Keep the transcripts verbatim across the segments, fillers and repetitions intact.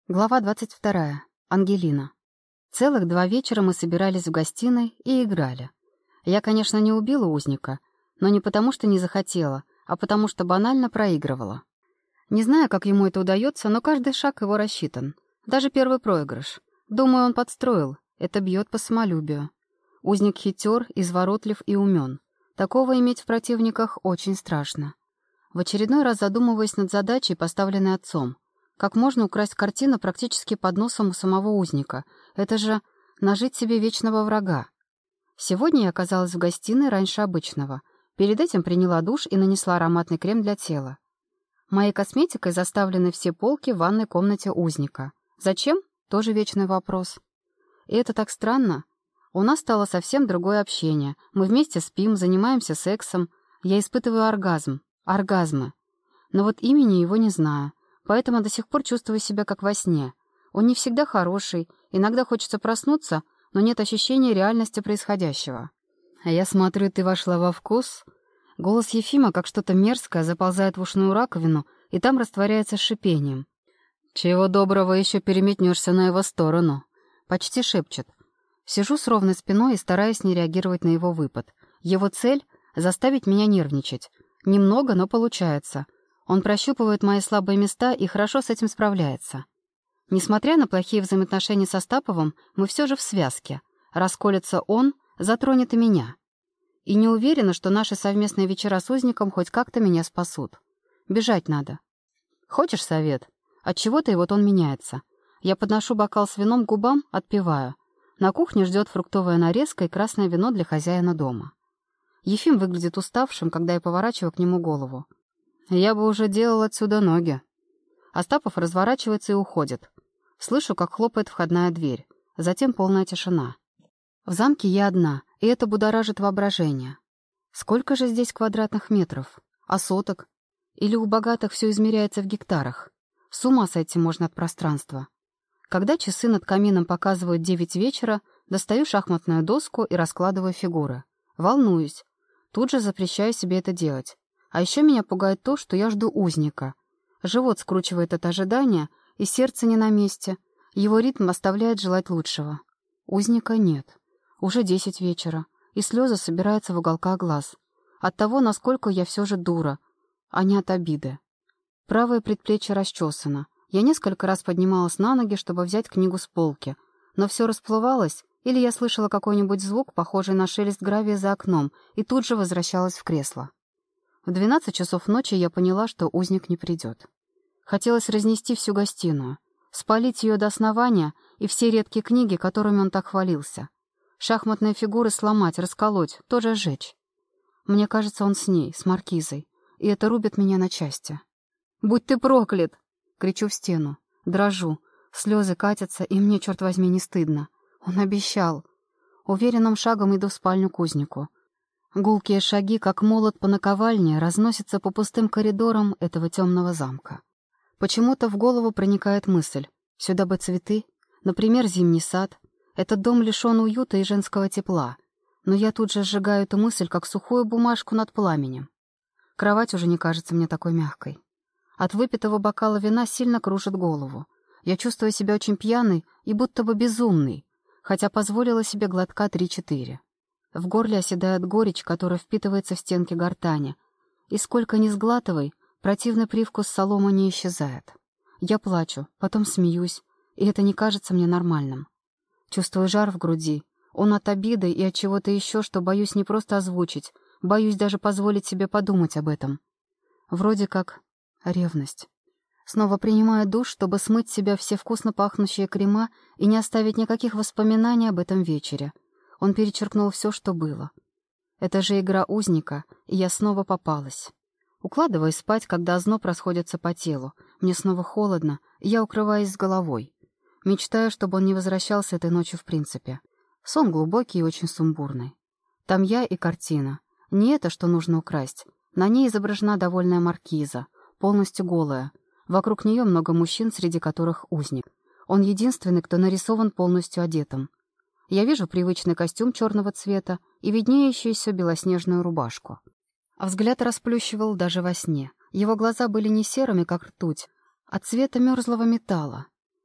Глава двадцать вторая. Ангелина. Целых два вечера мы собирались в гостиной и играли. Я, конечно, не убила узника, но не потому, что не захотела, а потому, что банально проигрывала. Не знаю, как ему это удается, но каждый шаг его рассчитан. Даже первый проигрыш. Думаю, он подстроил. Это бьет по самолюбию. Узник хитер, изворотлив и умен. Такого иметь в противниках очень страшно. В очередной раз задумываясь над задачей, поставленной отцом. Как можно украсть картину практически под носом у самого узника? Это же нажить себе вечного врага. Сегодня я оказалась в гостиной раньше обычного. Перед этим приняла душ и нанесла ароматный крем для тела. Моей косметикой заставлены все полки в ванной комнате узника. Зачем? Тоже вечный вопрос. И это так странно. У нас стало совсем другое общение. Мы вместе спим, занимаемся сексом. Я испытываю оргазм. Оргазмы. Но вот имени его не знаю. Поэтому до сих пор чувствую себя как во сне. Он не всегда хороший, иногда хочется проснуться, но нет ощущения реальности происходящего. А я смотрю, ты вошла во вкус. Голос Ефима, как что-то мерзкое, заползает в ушную раковину и там растворяется с шипением. Чего доброго еще переметнешься на его сторону. Почти шепчет. Сижу с ровной спиной и стараюсь не реагировать на его выпад. Его цель — заставить меня нервничать. Немного, но получается. Он прощупывает мои слабые места и хорошо с этим справляется. Несмотря на плохие взаимоотношения с Остаповым, мы все же в связке. Расколется он, затронет и меня. И не уверена, что наши совместные вечера с узником хоть как-то меня спасут. Бежать надо. Хочешь совет? Отчего-то и вот он меняется. Я подношу бокал с вином к губам, отпиваю. На кухне ждет фруктовая нарезка и красное вино для хозяина дома. Ефим выглядит уставшим, когда я поворачиваю к нему голову. Я бы уже делал отсюда ноги. Остапов разворачивается и уходит. Слышу, как хлопает входная дверь. Затем полная тишина. В замке я одна, и это будоражит воображение. Сколько же здесь квадратных метров? А соток? Или у богатых все измеряется в гектарах? С ума сойти можно от пространства. Когда часы над камином показывают девять вечера, достаю шахматную доску и раскладываю фигуры. Волнуюсь. Тут же запрещаю себе это делать. А еще меня пугает то, что я жду узника. Живот скручивает от ожидания, и сердце не на месте. Его ритм оставляет желать лучшего. Узника нет. Уже десять вечера, и слезы собираются в уголках глаз. От того, насколько я все же дура, а не от обиды. Правое предплечье расчесано. Я несколько раз поднималась на ноги, чтобы взять книгу с полки. Но все расплывалось, или я слышала какой-нибудь звук, похожий на шелест гравия за окном, и тут же возвращалась в кресло. В двенадцать часов ночи я поняла, что узник не придет. Хотелось разнести всю гостиную, спалить ее до основания и все редкие книги, которыми он так хвалился. Шахматные фигуры сломать, расколоть, тоже сжечь. Мне кажется, он с ней, с маркизой, и это рубит меня на части. «Будь ты проклят!» — кричу в стену, дрожу, слезы катятся, и мне, черт возьми, не стыдно. Он обещал. Уверенным шагом иду в спальню к узнику. Гулкие шаги, как молот по наковальне, разносятся по пустым коридорам этого темного замка. Почему-то в голову проникает мысль. Сюда бы цветы, например, зимний сад. Этот дом лишен уюта и женского тепла. Но я тут же сжигаю эту мысль, как сухую бумажку над пламенем. Кровать уже не кажется мне такой мягкой. От выпитого бокала вина сильно кружит голову. Я чувствую себя очень пьяной и будто бы безумной, хотя позволила себе глотка три-четыре. В горле оседает горечь, которая впитывается в стенки гортани. И сколько ни сглатывай, противный привкус соломы не исчезает. Я плачу, потом смеюсь, и это не кажется мне нормальным. Чувствую жар в груди. Он от обиды и от чего-то еще, что боюсь не просто озвучить, боюсь даже позволить себе подумать об этом. Вроде как ревность. Снова принимаю душ, чтобы смыть с себя все вкусно пахнущие крема и не оставить никаких воспоминаний об этом вечере. Он перечеркнул все, что было. Это же игра узника, и я снова попалась. Укладываюсь спать, когда озноб расходится по телу. Мне снова холодно, и я укрываюсь с головой. Мечтаю, чтобы он не возвращался этой ночью в принципе. Сон глубокий и очень сумбурный. Там я и картина. Не это, что нужно украсть. На ней изображена довольная маркиза, полностью голая. Вокруг нее много мужчин, среди которых узник. Он единственный, кто нарисован полностью одетым. Я вижу привычный костюм черного цвета и виднеющуюся белоснежную рубашку. А взгляд расплющивал даже во сне. Его глаза были не серыми, как ртуть, а цвета мерзлого металла.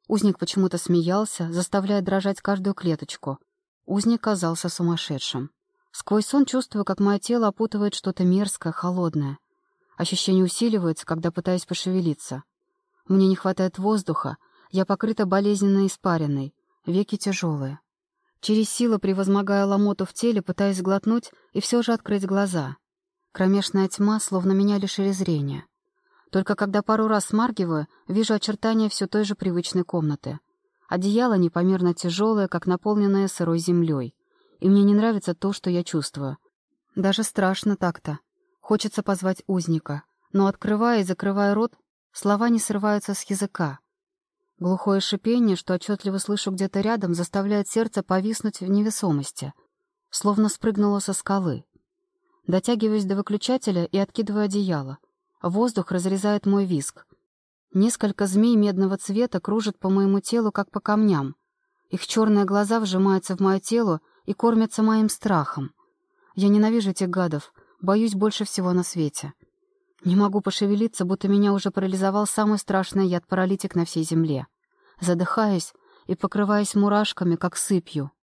Узник почему-то смеялся, заставляя дрожать каждую клеточку. Узник казался сумасшедшим. Сквозь сон чувствую, как мое тело опутывает что-то мерзкое, холодное. Ощущение усиливается, когда пытаюсь пошевелиться. Мне не хватает воздуха, я покрыта болезненной испариной, веки тяжелые. Через силу, превозмогая ломоту в теле, пытаюсь глотнуть и все же открыть глаза. Кромешная тьма, словно меня лишили зрения. Только когда пару раз смаргиваю, вижу очертания все той же привычной комнаты. Одеяло непомерно тяжелое, как наполненное сырой землей. И мне не нравится то, что я чувствую. Даже страшно так-то. Хочется позвать узника, но, открывая и закрывая рот, слова не срываются с языка. Глухое шипение, что отчетливо слышу где-то рядом, заставляет сердце повиснуть в невесомости, словно спрыгнуло со скалы. Дотягиваюсь до выключателя и откидываю одеяло. Воздух разрезает мой визг. Несколько змей медного цвета кружат по моему телу, как по камням. Их черные глаза вжимаются в мое тело и кормятся моим страхом. Я ненавижу этих гадов, боюсь больше всего на свете. Не могу пошевелиться, будто меня уже парализовал самый страшный яд-паралитик на всей земле. Задыхаюсь и покрываюсь мурашками, как сыпью.